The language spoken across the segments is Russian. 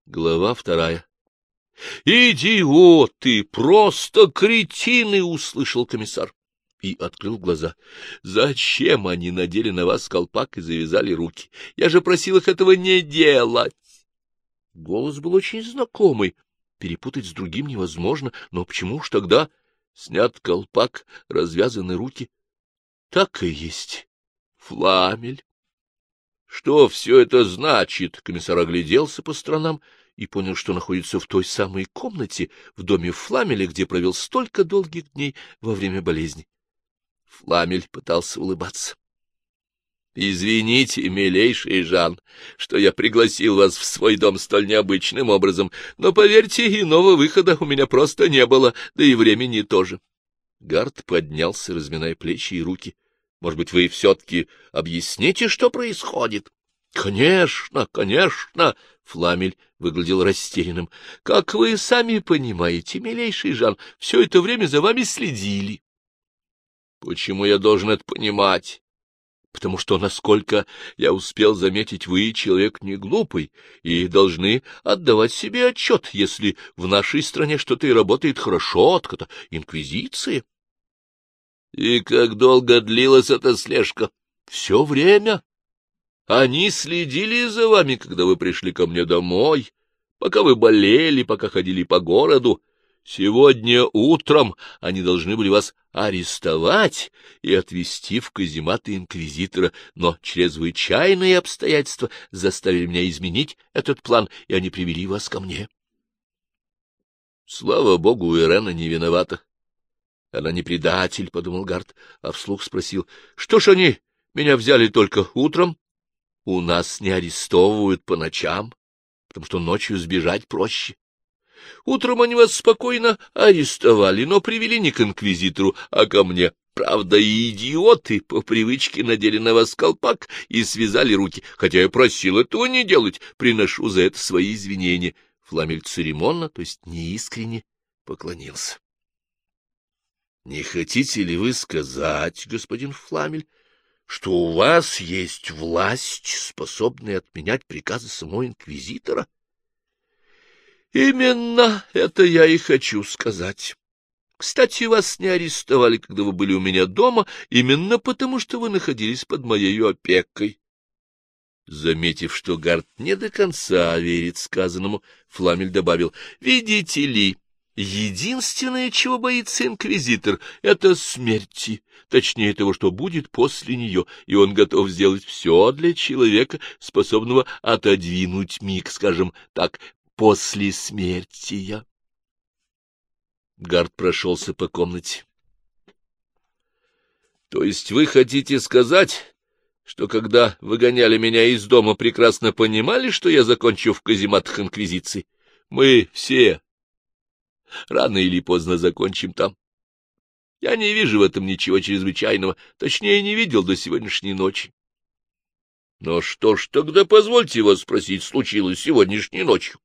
Глава 2. «Идиоты! Просто кретины!» — услышал комиссар и открыл глаза. «Зачем они надели на вас колпак и завязали руки? Я же просил их этого не делать!» Голос был очень знакомый. Перепутать с другим невозможно, но почему ж тогда снят колпак, развязаны руки? Так и есть. Фламель. Что все это значит? Комиссар огляделся по сторонам и понял, что находится в той самой комнате в доме Фламеля, где провел столько долгих дней во время болезни. Фламель пытался улыбаться. — Извините, милейший Жан, что я пригласил вас в свой дом столь необычным образом, но, поверьте, иного выхода у меня просто не было, да и времени тоже. Гард поднялся, разминая плечи и руки. — Может быть, вы все-таки объясните, что происходит? — Конечно, конечно! — Фламель выглядел растерянным. — Как вы сами понимаете, милейший Жан, все это время за вами следили. — Почему я должен это понимать? — Потому что, насколько я успел заметить, вы человек не глупый и должны отдавать себе отчет, если в нашей стране что-то и работает хорошо, так это инквизиция. — И как долго длилась эта слежка? — Все время. Они следили за вами, когда вы пришли ко мне домой, пока вы болели, пока ходили по городу. Сегодня утром они должны были вас арестовать и отвезти в казематы инквизитора, но чрезвычайные обстоятельства заставили меня изменить этот план, и они привели вас ко мне. Слава богу, Ирена не виновата. Она не предатель, — подумал Гард, а вслух спросил: — Что ж они меня взяли только утром? У нас не арестовывают по ночам, потому что ночью сбежать проще. Утром они вас спокойно арестовали, но привели не к инквизитору, а ко мне. Правда, и идиоты по привычке надели на вас колпак и связали руки, хотя я просил этого не делать, приношу за это свои извинения. Фламель церемонно, то есть неискренне, поклонился. — Не хотите ли вы сказать, господин Фламель, что у вас есть власть, способная отменять приказы самого инквизитора? — Именно это я и хочу сказать. Кстати, вас не арестовали, когда вы были у меня дома, именно потому, что вы находились под моей опекой. Заметив, что Гард не до конца верит сказанному, Фламель добавил: — Видите ли, единственное, чего боится инквизитор, — это смерти, точнее того, что будет после нее, и он готов сделать все для человека, способного отодвинуть миг, скажем так, после смерти. Гард прошелся по комнате. — То есть вы хотите сказать, что когда выгоняли меня из дома, прекрасно понимали, что я закончу в казематах инквизиции? Мы все рано или поздно закончим там. Я не вижу в этом ничего чрезвычайного, точнее, не видел до сегодняшней ночи. — Но что ж тогда, позвольте вас спросить, случилось сегодняшней ночью?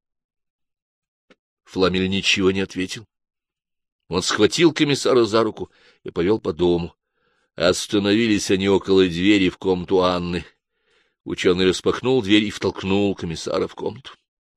Фламель ничего не ответил. Он схватил комиссара за руку и повел по дому. Остановились они около двери в комнату Анны. Ученый распахнул дверь и втолкнул комиссара в комнату.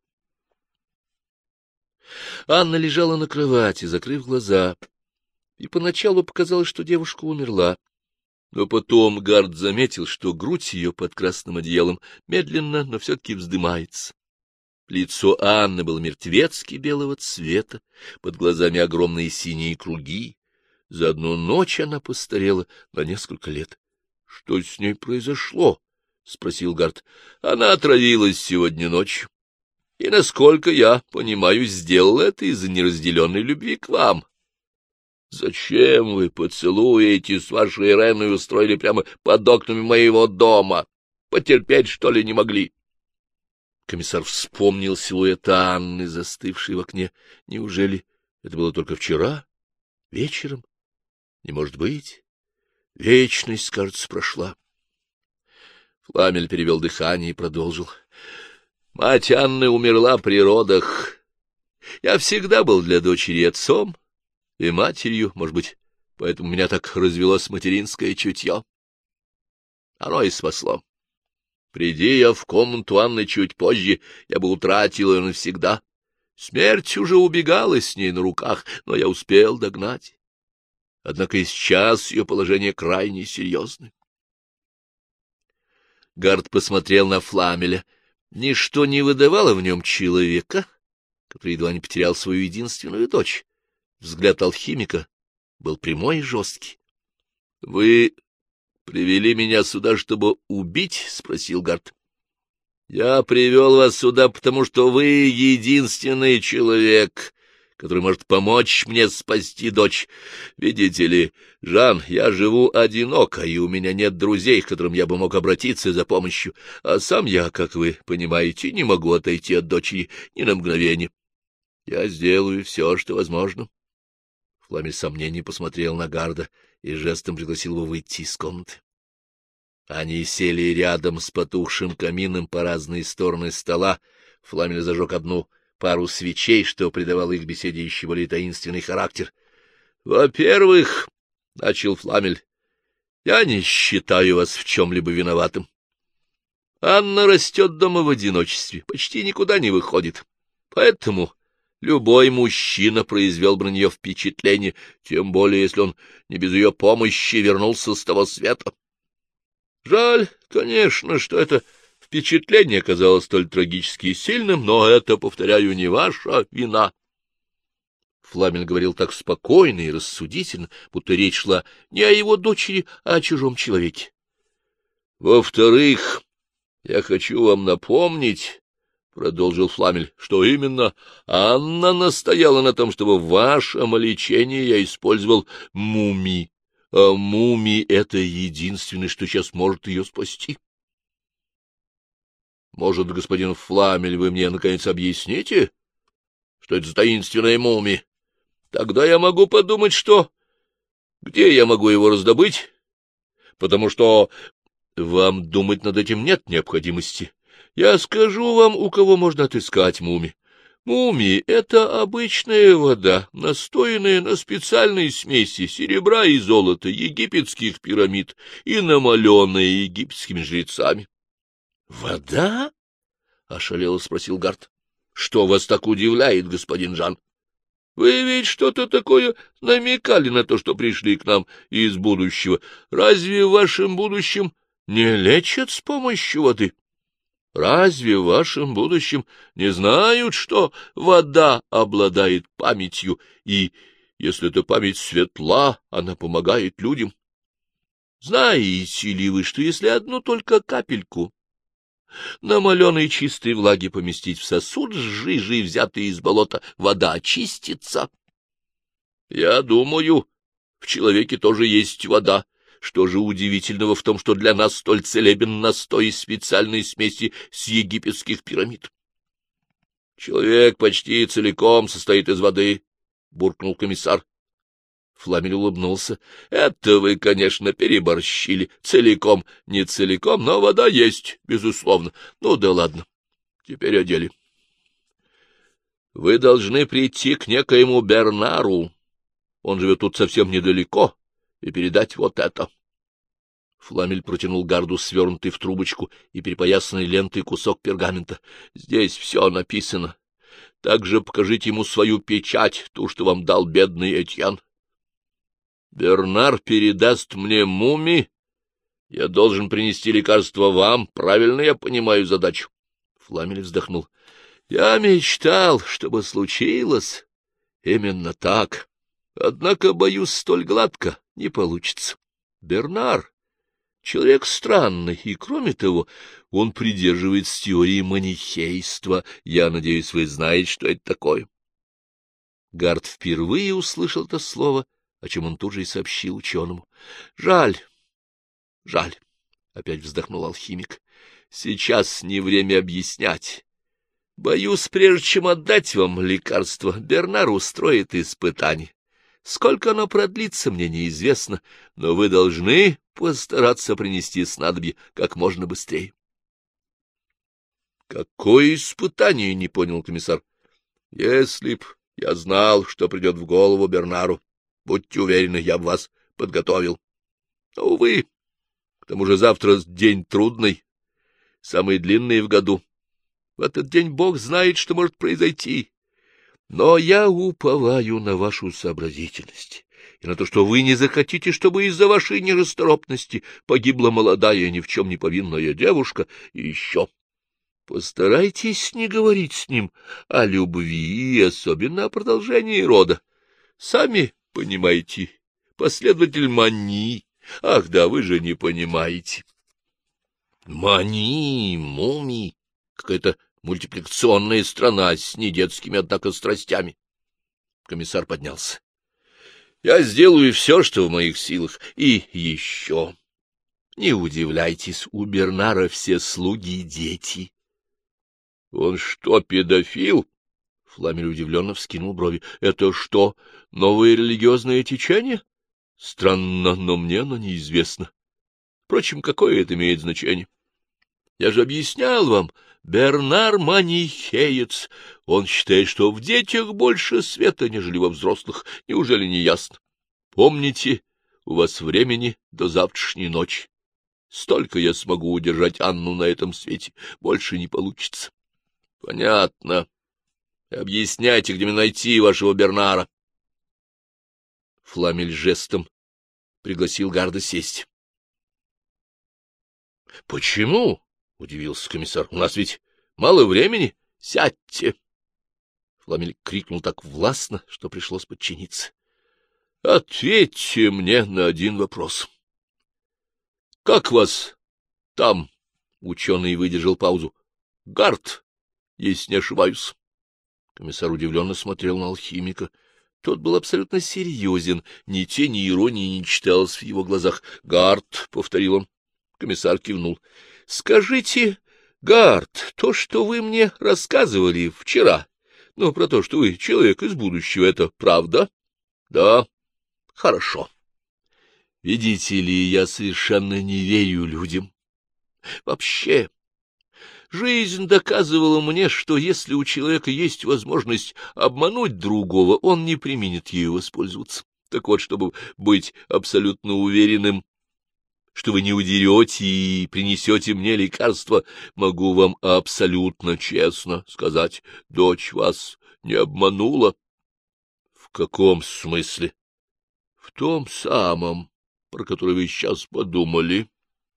Анна лежала на кровати, закрыв глаза, и поначалу показалось, что девушка умерла. Но потом Гард заметил, что грудь ее под красным одеялом медленно, но все-таки вздымается. Лицо Анны было мертвецки белого цвета, под глазами огромные синие круги. За одну ночь она постарела на несколько лет. — Что с ней произошло? — спросил Гард. — Она отравилась сегодня ночью. И, насколько я понимаю, сделала это из-за неразделенной любви к вам. Зачем вы поцелуи эти с вашей Иреной устроили прямо под окнами моего дома? Потерпеть, что ли, не могли? Комиссар вспомнил силуэт Анны, застывшей в окне. Неужели это было только вчера? Вечером? Не может быть. Вечность, кажется, прошла. Фламель перевел дыхание и продолжил. Мать Анны умерла при родах. Я всегда был для дочери отцом и матерью, может быть, поэтому меня так развелось материнское чутье. Оно и спасло. Приди я в комнату Анны чуть позже, я бы утратил ее навсегда. Смерть уже убегала с ней на руках, но я успел догнать. Однако и сейчас ее положение крайне серьезное. Гард посмотрел на Фламеля. Ничто не выдавало в нем человека, который едва не потерял свою единственную дочь. Взгляд алхимика был прямой и жесткий. — Вы привели меня сюда, чтобы убить? — спросил Гард. — Я привел вас сюда, потому что вы единственный человек, который может помочь мне спасти дочь. Видите ли, Жан, я живу одиноко, и у меня нет друзей, к которым я бы мог обратиться за помощью, а сам я, как вы понимаете, не могу отойти от дочери ни на мгновение. Я сделаю все, что возможно. Фламель с сомнением посмотрел на Гарда и жестом пригласил его выйти из комнаты. Они сели рядом с потухшим камином по разные стороны стола. Фламель зажег одну пару свечей, что придавало их беседе еще более таинственный характер. — Во-первых, — начал Фламель, — я не считаю вас в чем-либо виноватым. Анна растет дома в одиночестве, почти никуда не выходит. Поэтому любой мужчина произвел бы на нее впечатление, тем более, если он не без ее помощи вернулся с того света. Жаль, конечно, что это впечатление оказалось столь трагически и сильным, но это, повторяю, не ваша вина. Фламель говорил так спокойно и рассудительно, будто речь шла не о его дочери, а о чужом человеке. — Во-вторых, я хочу вам напомнить, — продолжил Фламель, — что именно Анна настояла на том, чтобы в вашем лечении я использовал мумий. А мумий — это единственное, что сейчас может ее спасти. Может, господин Фламель, вы мне, наконец, объясните, что это за таинственная мумия? Тогда я могу подумать, что... Где я могу его раздобыть? Потому что вам думать над этим нет необходимости. Я скажу вам, у кого можно отыскать мумий. Мумии — это обычная вода, настоянная на специальной смеси серебра и золота египетских пирамид и намаленная египетскими жрецами. — Вода? — ошалело спросил Гард. — Что вас так удивляет, господин Жан? Вы ведь что-то такое намекали на то, что пришли к нам из будущего. Разве в вашем будущем не лечат с помощью воды? Разве в вашем будущем не знают, что вода обладает памятью, и, если эта память светла, она помогает людям? Знаете ли вы, что если одну только капельку намаленной чистой влаги поместить в сосуд с жижей, взятой из болота, вода очистится? Я думаю, в человеке тоже есть вода. Что же удивительного в том, что для нас столь целебен настой из специальной смеси с египетских пирамид? Человек почти целиком состоит из воды, — буркнул комиссар. Фламель улыбнулся. — Это вы, конечно, переборщили. Целиком, не целиком, но вода есть, безусловно. Ну да ладно, теперь о деле. Вы должны прийти к некоему Бернару. Он живет тут совсем недалеко. И передать вот это. Фламель протянул Гарду свернутый в трубочку и перепоясанный лентой кусок пергамента. Здесь все написано. Также покажите ему свою печать, ту, что вам дал бедный Этьян. Бернар передаст мне мумий. Я должен принести лекарство вам. Правильно я понимаю задачу? Фламель вздохнул. Я мечтал, чтобы случилось именно так. Однако, боюсь, столь гладко не получится. Бернар — человек странный, и, кроме того, он придерживается теории манихейства. Я надеюсь, вы знаете, что это такое. Гард впервые услышал это слово, о чем он тут же и сообщил ученому. — Жаль, жаль, — опять вздохнул алхимик. — Сейчас не время объяснять. Боюсь, прежде чем отдать вам лекарство, Бернар устроит испытание. Сколько оно продлится, мне неизвестно, но вы должны постараться принести снадобье как можно быстрее. — Какое испытание? — не понял комиссар. — Если б я знал, что придет в голову Бернару, будьте уверены, я бы вас подготовил. Но, увы, к тому же завтра день трудный. самые длинные в году. В этот день Бог знает, что может произойти. Но я уповаю на вашу сообразительность и на то, что вы не захотите, чтобы из-за вашей нерасторопности погибла молодая, ни в чем не повинная девушка. И еще постарайтесь не говорить с ним о любви, и особенно о продолжении рода. Сами понимаете, последователь Мани. Ах да, вы же не понимаете. Мани, мумий, какая-то мультипликационная страна с недетскими, однако, страстями. Комиссар поднялся. Я сделаю все, что в моих силах. И еще. Не удивляйтесь, у Бернара все слуги и дети. Он что, педофил? Фламель удивленно вскинул брови. Это что, новое религиозное течение? Странно, но мне оно неизвестно. Впрочем, какое это имеет значение? Я же объяснял вам, Бернар манихеец. Он считает, что в детях больше света, нежели во взрослых. Неужели не ясно? Помните, у вас времени до завтрашней ночи. Столько я смогу удержать Анну на этом свете. Больше не получится. Понятно. Объясняйте, где мне найти вашего Бернара. Фламель жестом пригласил Гарда сесть. — Почему? — удивился комиссар. — У нас ведь мало времени. Сядьте! Фламель крикнул так властно, что пришлось подчиниться. — Ответьте мне на один вопрос. — Как вас там? — ученый выдержал паузу. — Гард, если не ошибаюсь. Комиссар удивленно смотрел на алхимика. Тот был абсолютно серьезен, ни тени иронии не читалось в его глазах. — Гард, — повторил он. Комиссар кивнул. — Скажите, Гард, то, что вы мне рассказывали вчера, про то, что вы человек из будущего, это правда? — Да. — Хорошо. Видите ли, я совершенно не верю людям. Вообще. Жизнь доказывала мне, что если у человека есть возможность обмануть другого, он не преминет ею воспользоваться. Так вот, чтобы быть абсолютно уверенным, что вы не удерете и принесете мне лекарство, могу вам абсолютно честно сказать, дочь вас не обманула. — В каком смысле? — В том самом, про который вы сейчас подумали.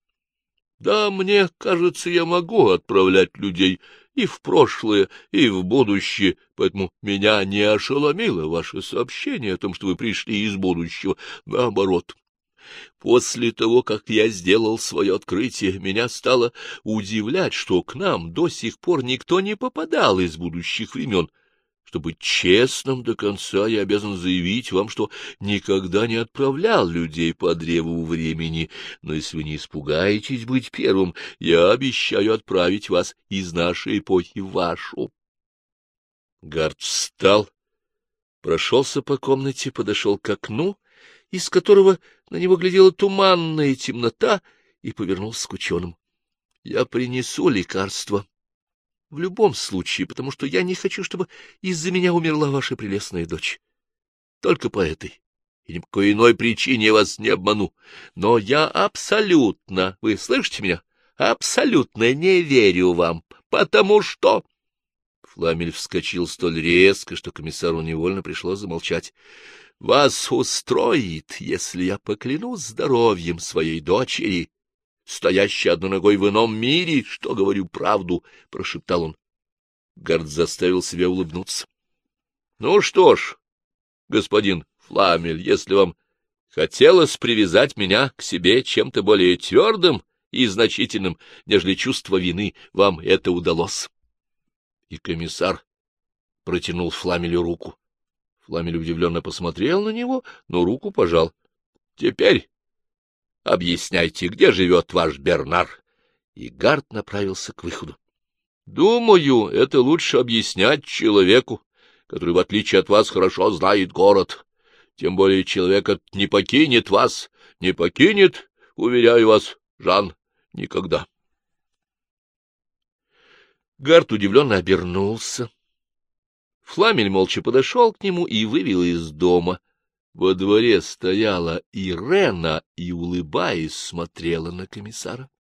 Да, мне кажется, я могу отправлять людей и в прошлое, и в будущее, поэтому меня не ошеломило ваше сообщение о том, что вы пришли из будущего. Наоборот, после того, как я сделал свое открытие, меня стало удивлять, что к нам до сих пор никто не попадал из будущих времен. Чтобы быть честным до конца, я обязан заявить вам, что никогда не отправлял людей по древу времени, но если вы не испугаетесь быть первым, я обещаю отправить вас из нашей эпохи в вашу. Гард встал, прошелся по комнате, подошел к окну, из которого на него глядела туманная темнота, и повернулся к ученым. — Я принесу лекарство. В любом случае, потому что я не хочу, чтобы из-за меня умерла ваша прелестная дочь. Только по этой и ни по какой иной причине я вас не обману. Но я абсолютно, вы слышите меня, абсолютно не верю вам, потому что... Фламель вскочил столь резко, что комиссару невольно пришлось замолчать. — Вас устроит, если я поклянусь здоровьем своей дочери, стоящий одной ногой в ином мире, что говорю правду, — прошептал он. Гард заставил себя улыбнуться. — Ну что ж, господин Фламель, если вам хотелось привязать меня к себе чем-то более твердым и значительным, нежели чувство вины, вам это удалось. И комиссар протянул Фламелю руку. Фламель удивленно посмотрел на него, но руку пожал. — Теперь... объясняйте, где живет ваш Бернар? И Гард направился к выходу. — Думаю, это лучше объяснять человеку, который, в отличие от вас, хорошо знает город. Тем более человек этот не покинет вас, не покинет, уверяю вас, Жан, никогда. Гард удивленно обернулся. Фламель молча подошел к нему и вывел из дома. Во дворе стояла Ирена и, улыбаясь, смотрела на комиссара.